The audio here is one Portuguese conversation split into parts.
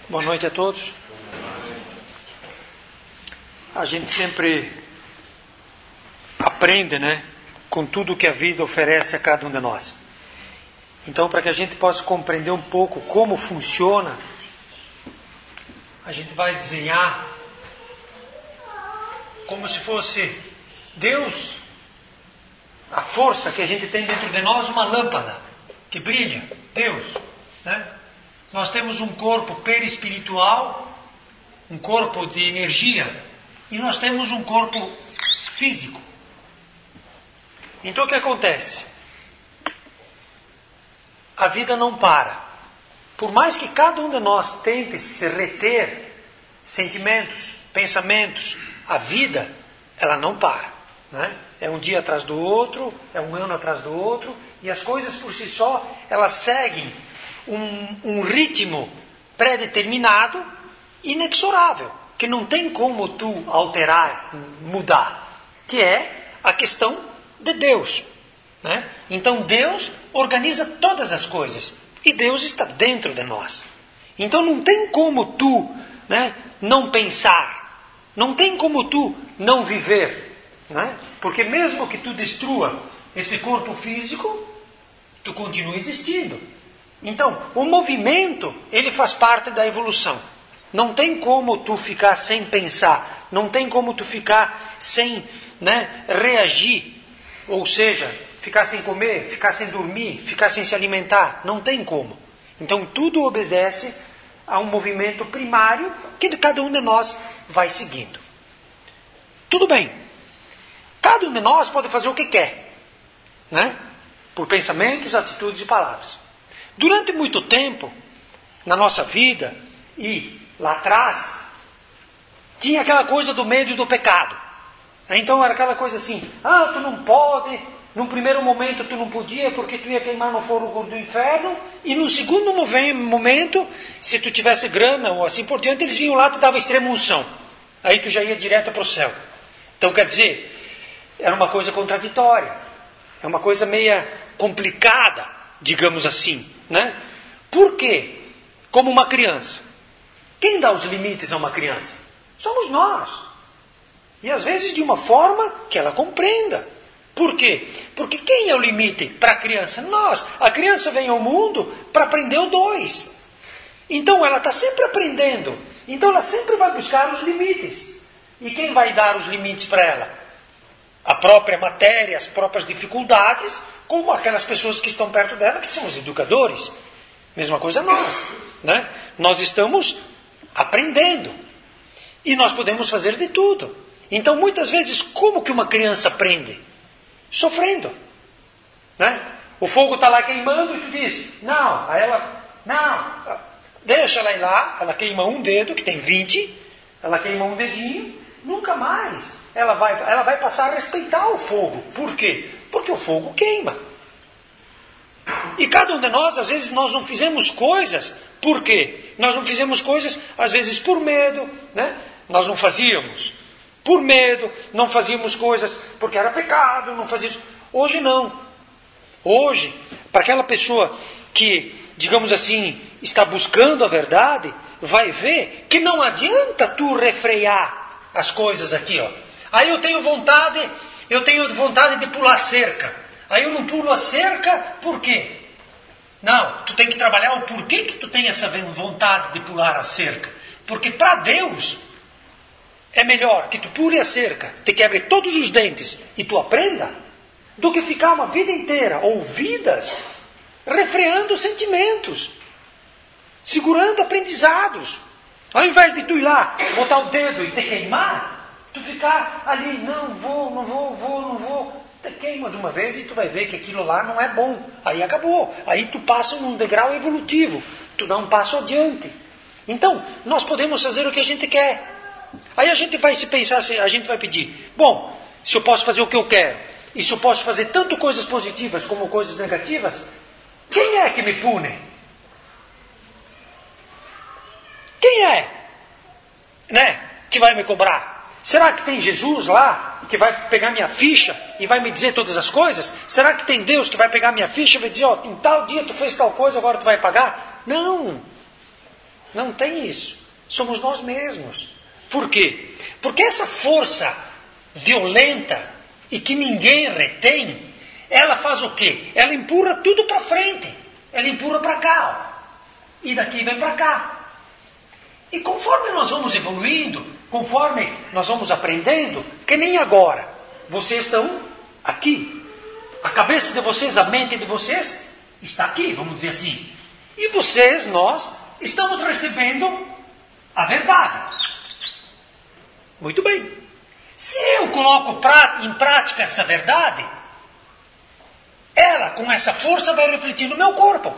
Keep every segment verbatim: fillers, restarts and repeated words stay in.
Boa noite a todos. A gente sempre aprende, né, com tudo que a vida oferece a cada um de nós. Então, para que a gente possa compreender um pouco como funciona, a gente vai desenhar como se fosse Deus, a força que a gente tem dentro de nós, uma lâmpada que brilha, Deus, né? Nós temos um corpo perispiritual, um corpo de energia, e nós temos um corpo físico. Então o que acontece? A vida não para. Por mais que cada um de nós tente se reter sentimentos, pensamentos, a vida, ela não para, né? É um dia atrás do outro, é um ano atrás do outro, e as coisas por si só, elas seguem um, um ritmo pré-determinado, inexorável, que não tem como tu alterar, mudar, que é a questão de Deus, né? Então Deus organiza todas as coisas, e Deus está dentro de nós. Então não tem como tu, né, não pensar, não tem como tu não viver, né? Porque mesmo que tu destrua esse corpo físico, tu continua existindo. Então, o movimento, ele faz parte da evolução. Não tem como tu ficar sem pensar, não tem como tu ficar sem, né, reagir, ou seja, ficar sem comer, ficar sem dormir, ficar sem se alimentar, não tem como. Então, tudo obedece a um movimento primário que cada um de nós vai seguindo. Tudo bem. Cada um de nós pode fazer o que quer, né? Por pensamentos, atitudes e palavras. Durante muito tempo, na nossa vida, e lá atrás, tinha aquela coisa do medo e do pecado. Então era aquela coisa assim, ah, tu não pode, num primeiro momento tu não podia porque tu ia queimar no fogo do inferno, e no segundo momento, se tu tivesse grana ou assim por diante, eles vinham lá e te davam extrema unção. Aí tu já ia direto para o céu. Então quer dizer, era uma coisa contraditória, é uma coisa meia complicada, digamos assim, né? Por quê? Como uma criança. Quem dá os limites a uma criança? Somos nós. E às vezes de uma forma que ela compreenda. Por quê? Porque quem é o limite para a criança? Nós. A criança vem ao mundo para aprender o dois. Então ela está sempre aprendendo. Então ela sempre vai buscar os limites. E quem vai dar os limites para ela? A própria matéria, as próprias dificuldades, como aquelas pessoas que estão perto dela, que são os educadores. Mesma coisa nós, né? Nós estamos aprendendo. E nós podemos fazer de tudo. Então, muitas vezes, como que uma criança aprende? Sofrendo, né? O fogo está lá queimando e tu diz, não, aí ela, não, deixa ela ir lá, ela queima um dedo, que tem vinte, ela queima um dedinho, nunca mais. Ela vai, ela vai passar a respeitar o fogo. Por quê? Porque o fogo queima. E cada um de nós, às vezes, nós não fizemos coisas. Por quê? Nós não fizemos coisas, às vezes, por medo, né? Nós não fazíamos por medo, não fazíamos coisas porque era pecado, não fazíamos. Hoje não. Hoje, para aquela pessoa que, digamos assim, está buscando a verdade, vai ver que não adianta tu refrear as coisas aqui, ó. Aí eu tenho vontade, eu tenho vontade de pular cerca. Aí eu não pulo a cerca, por quê? Não, tu tem que trabalhar o porquê que tu tem essa vontade de pular a cerca. Porque para Deus é melhor que tu pule a cerca, te quebre todos os dentes e tu aprenda, do que ficar uma vida inteira, ou vidas, refreando sentimentos, segurando aprendizados. Ao invés de tu ir lá, botar o dedo e te queimar, tu ficar ali, não vou, não vou, vou, não vou. Te queima de uma vez e tu vai ver que aquilo lá não é bom. Aí acabou. Aí tu passa num degrau evolutivo. Tu dá um passo adiante. Então, nós podemos fazer o que a gente quer. Aí a gente vai se pensar, a gente vai pedir, bom, se eu posso fazer o que eu quero, e se eu posso fazer tanto coisas positivas como coisas negativas, quem é que me pune? Quem é, né, que vai me cobrar? Será que tem Jesus lá, que vai pegar minha ficha e vai me dizer todas as coisas? Será que tem Deus que vai pegar minha ficha e vai dizer, ó, em tal dia tu fez tal coisa, agora tu vai pagar? Não. Não tem isso. Somos nós mesmos. Por quê? Porque essa força violenta e que ninguém retém, ela faz o quê? Ela empurra tudo para frente. Ela empurra para cá. Ó. E daqui vem para cá. E conforme nós vamos evoluindo, conforme nós vamos aprendendo, que nem agora, vocês estão aqui. A cabeça de vocês, a mente de vocês está aqui, vamos dizer assim. E vocês, nós, estamos recebendo a verdade. Muito bem. Se eu coloco em prática essa verdade, ela, com essa força, vai refletir no meu corpo.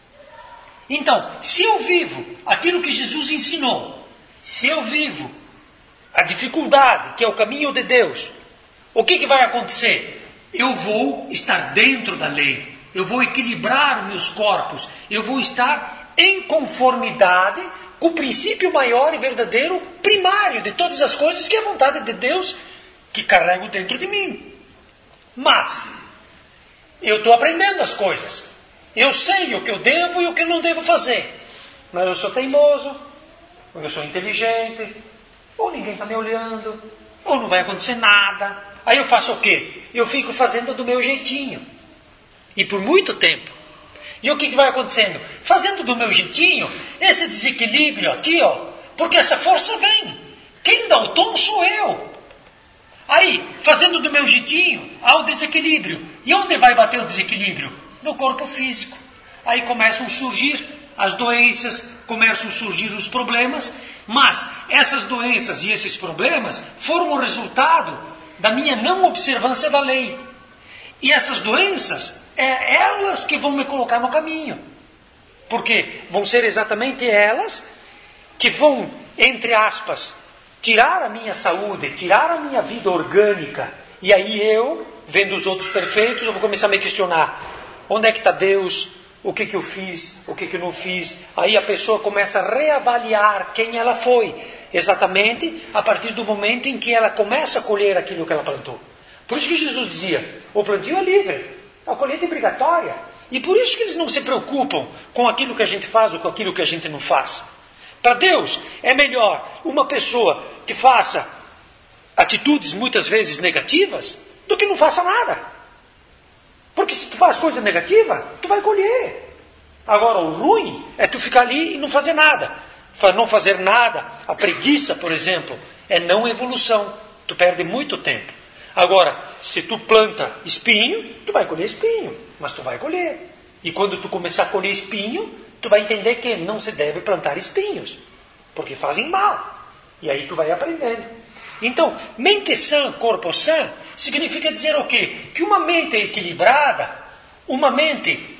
Então, se eu vivo aquilo que Jesus ensinou, se eu vivo a dificuldade, que é o caminho de Deus, o que, que vai acontecer? Eu vou estar dentro da lei. Eu vou equilibrar os meus corpos. Eu vou estar em conformidade com o princípio maior e verdadeiro, primário de todas as coisas, que é a vontade de Deus que carrego dentro de mim. Mas, eu estou aprendendo as coisas. Eu sei o que eu devo e o que eu não devo fazer. Mas eu sou teimoso, ou eu sou inteligente, ou ninguém está me olhando, ou não vai acontecer nada. Aí eu faço o quê? Eu fico fazendo do meu jeitinho. E por muito tempo. E o que, que vai acontecendo? Fazendo do meu jeitinho, esse desequilíbrio aqui, ó, porque essa força vem. Quem dá o tom sou eu. Aí, fazendo do meu jeitinho, há o desequilíbrio. E onde vai bater o desequilíbrio? No corpo físico. Aí começam a surgir as doenças, começam a surgir os problemas, mas essas doenças e esses problemas foram o resultado da minha não observância da lei. E essas doenças, é elas que vão me colocar no caminho. Porque vão ser exatamente elas que vão, entre aspas, tirar a minha saúde, tirar a minha vida orgânica. E aí eu, vendo os outros perfeitos, eu vou começar a me questionar. Onde é que está Deus? O que, que eu fiz? O que, que eu não fiz? Aí a pessoa começa a reavaliar quem ela foi. Exatamente a partir do momento em que ela começa a colher aquilo que ela plantou. Por isso que Jesus dizia, o plantio é livre, a colheita é obrigatória. E por isso que eles não se preocupam com aquilo que a gente faz ou com aquilo que a gente não faz. Para Deus é melhor uma pessoa que faça atitudes muitas vezes negativas do que não faça nada. Porque se tu faz coisa negativa, tu vai colher. Agora, o ruim é tu ficar ali e não fazer nada. Não fazer nada, a preguiça, por exemplo, é não evolução. Tu perde muito tempo. Agora, se tu planta espinho, tu vai colher espinho, mas tu vai colher. E quando tu começar a colher espinho, tu vai entender que não se deve plantar espinhos, porque fazem mal. E aí tu vai aprendendo. Então, mente sã, corpo sã, significa dizer o quê? Que uma mente equilibrada, uma mente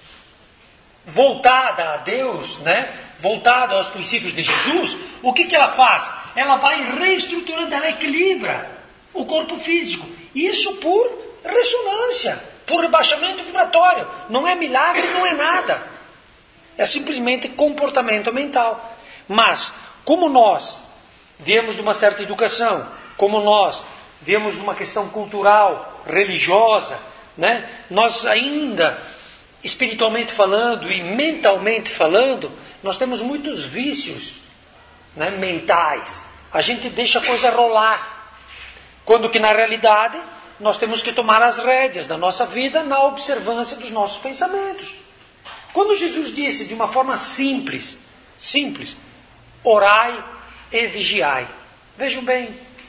voltada a Deus, né? Voltada aos princípios de Jesus, o que, que ela faz? Ela vai reestruturando, ela equilibra o corpo físico. Isso por ressonância, por rebaixamento vibratório. Não é milagre, não é nada. É simplesmente comportamento mental. Mas, como nós viemos de uma certa educação, como nós viemos de uma questão cultural, religiosa, né? Nós ainda, espiritualmente falando e mentalmente falando, nós temos muitos vícios, né, mentais. A gente deixa a coisa rolar. Quando que na realidade nós temos que tomar as rédeas da nossa vida na observância dos nossos pensamentos. Quando Jesus disse de uma forma simples, simples, orai e vigiai. Vejam bem,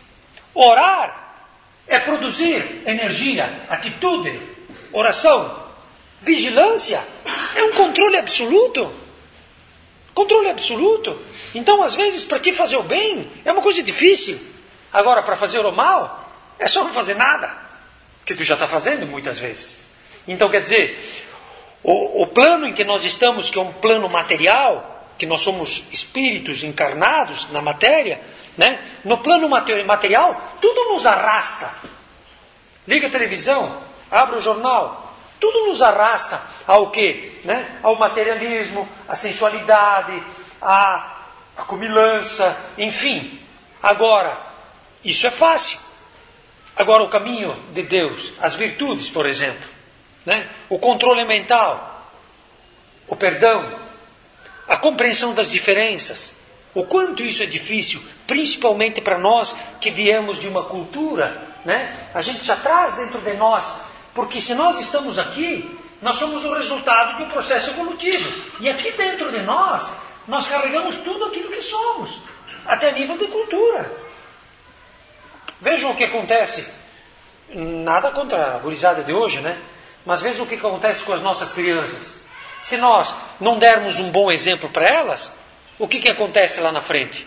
orar é produzir energia, atitude, oração. Vigilância é um controle absoluto. Controle absoluto. Então, às vezes, para ti fazer o bem, é uma coisa difícil. Agora, para fazer o mal, é só não fazer nada. Que tu já está fazendo muitas vezes. Então, quer dizer, o, o plano em que nós estamos, que é um plano material, que nós somos espíritos encarnados na matéria, né? No plano material, tudo nos arrasta. Liga a televisão, abre o jornal, tudo nos arrasta ao quê? Né? Ao materialismo, à sensualidade, à, à comilança, enfim. Agora, isso é fácil. Agora, o caminho de Deus, as virtudes, por exemplo, né? O controle mental, o perdão, a compreensão das diferenças. O quanto isso é difícil, principalmente para nós que viemos de uma cultura, né? A gente já traz dentro de nós, porque se nós estamos aqui, nós somos o resultado de um processo evolutivo. E aqui dentro de nós, nós carregamos tudo aquilo que somos, até nível de cultura. Vejam o que acontece, nada contra a gurizada de hoje, né? Mas vejam o que acontece com as nossas crianças. Se nós não dermos um bom exemplo para elas, o que, que acontece lá na frente?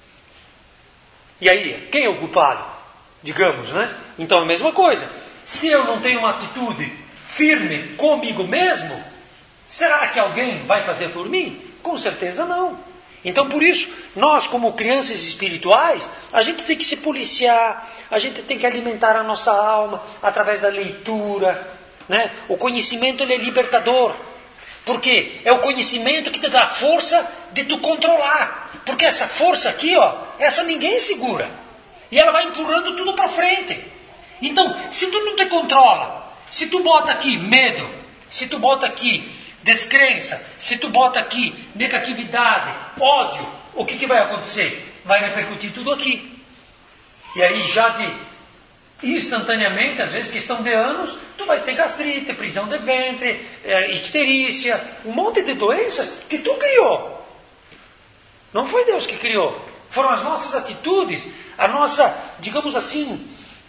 E aí, quem é o culpado? Digamos, né? Então é a mesma coisa. Se eu não tenho uma atitude firme comigo mesmo, será que alguém vai fazer por mim? Com certeza não. Então por isso, nós como crianças espirituais, a gente tem que se policiar, a gente tem que alimentar a nossa alma através da leitura, né? O conhecimento ele é libertador. Porque é o conhecimento que te dá a força de tu controlar. Porque essa força aqui, ó, essa ninguém segura. E ela vai empurrando tudo para frente. Então, se tu não te controla, se tu bota aqui medo, se tu bota aqui descrença, se tu bota aqui negatividade, ódio, o que, que vai acontecer? Vai repercutir tudo aqui. E aí já de instantaneamente, às vezes questão de anos, tu vai ter gastrite, prisão de ventre, é, icterícia, um monte de doenças que tu criou. Não foi Deus que criou. Foram as nossas atitudes, a nossa, digamos assim,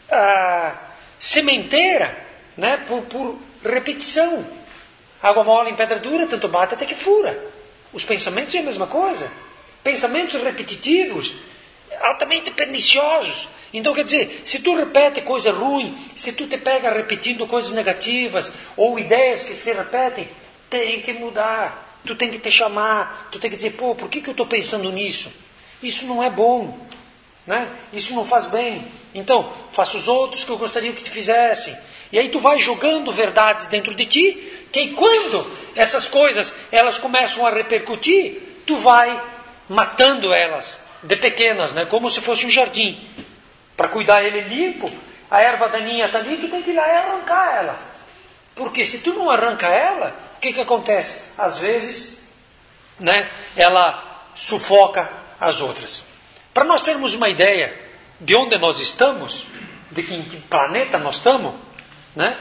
a sementeira, né, por, por repetição. Água mole em pedra dura, tanto bate até que fura. Os pensamentos é a mesma coisa. Pensamentos repetitivos, altamente perniciosos. Então, quer dizer, se tu repete coisa ruim, se tu te pega repetindo coisas negativas, ou ideias que se repetem, tem que mudar. Tu tem que te chamar, tu tem que dizer, pô, por que, que eu estou pensando nisso? Isso não é bom, né? Isso não faz bem. Então, faça os outros que eu gostaria que te fizessem. E aí tu vai jogando verdades dentro de ti, que aí quando essas coisas, elas começam a repercutir, tu vai matando elas, de pequenas, né? Como se fosse um jardim. Para cuidar ele limpo, a erva daninha está ali, tu tem que ir lá e arrancar ela. Porque se tu não arranca ela, o que, que acontece? Às vezes, né, ela sufoca as outras. Para nós termos uma ideia de onde nós estamos, de que, em que planeta nós estamos, né?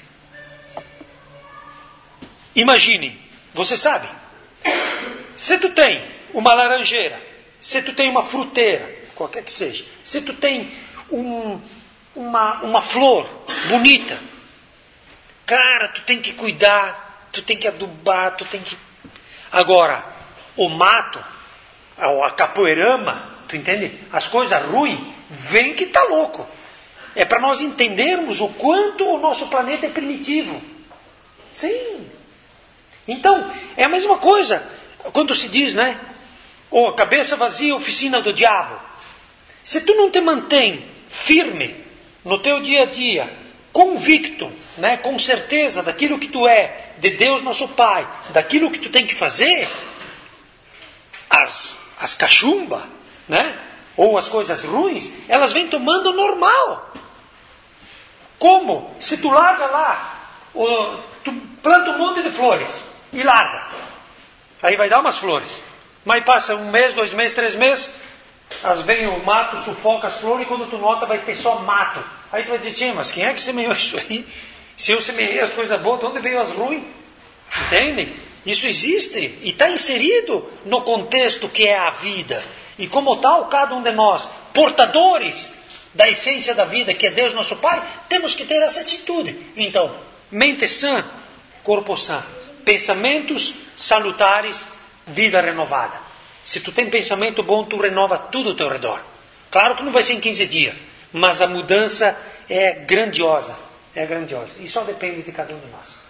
Imagine, você sabe, se tu tem uma laranjeira, se tu tem uma fruteira, qualquer que seja, se tu tem um, uma, uma flor bonita, cara, tu tem que cuidar, tu tem que adubar, tu tem que... Agora, o mato, a, a capoeirama, tu entende? As coisas ruins, vem que tá louco. É para nós entendermos o quanto o nosso planeta é primitivo. Sim. Então, é a mesma coisa, quando se diz, né? Oh, cabeça vazia, oficina do diabo. Se tu não te mantém firme no teu dia a dia, convicto, né, com certeza daquilo que tu é, de Deus nosso Pai, daquilo que tu tem que fazer, as, as cachumbas, né, ou as coisas ruins, elas vêm tomando normal. Como? Se tu larga lá, ou, tu planta um monte de flores e larga, aí vai dar umas flores, mas passa um mês, dois meses, três meses, as vem o mato, sufoca as flores, e quando tu nota vai ter só mato. Aí tu vai dizer, tia, mas quem é que semeou isso aí? Se eu semeei as coisas boas, de onde veio as ruins? Entendem? Isso existe e está inserido no contexto que é a vida. E como tal, cada um de nós, portadores da essência da vida, que é Deus nosso Pai, temos que ter essa atitude. Então, mente sã, corpo sã, pensamentos salutares, vida renovada. Se tu tem pensamento bom, tu renova tudo ao teu redor. Claro que não vai ser em quinze dias, mas a mudança é grandiosa. É grandiosa. E só depende de cada um de nós.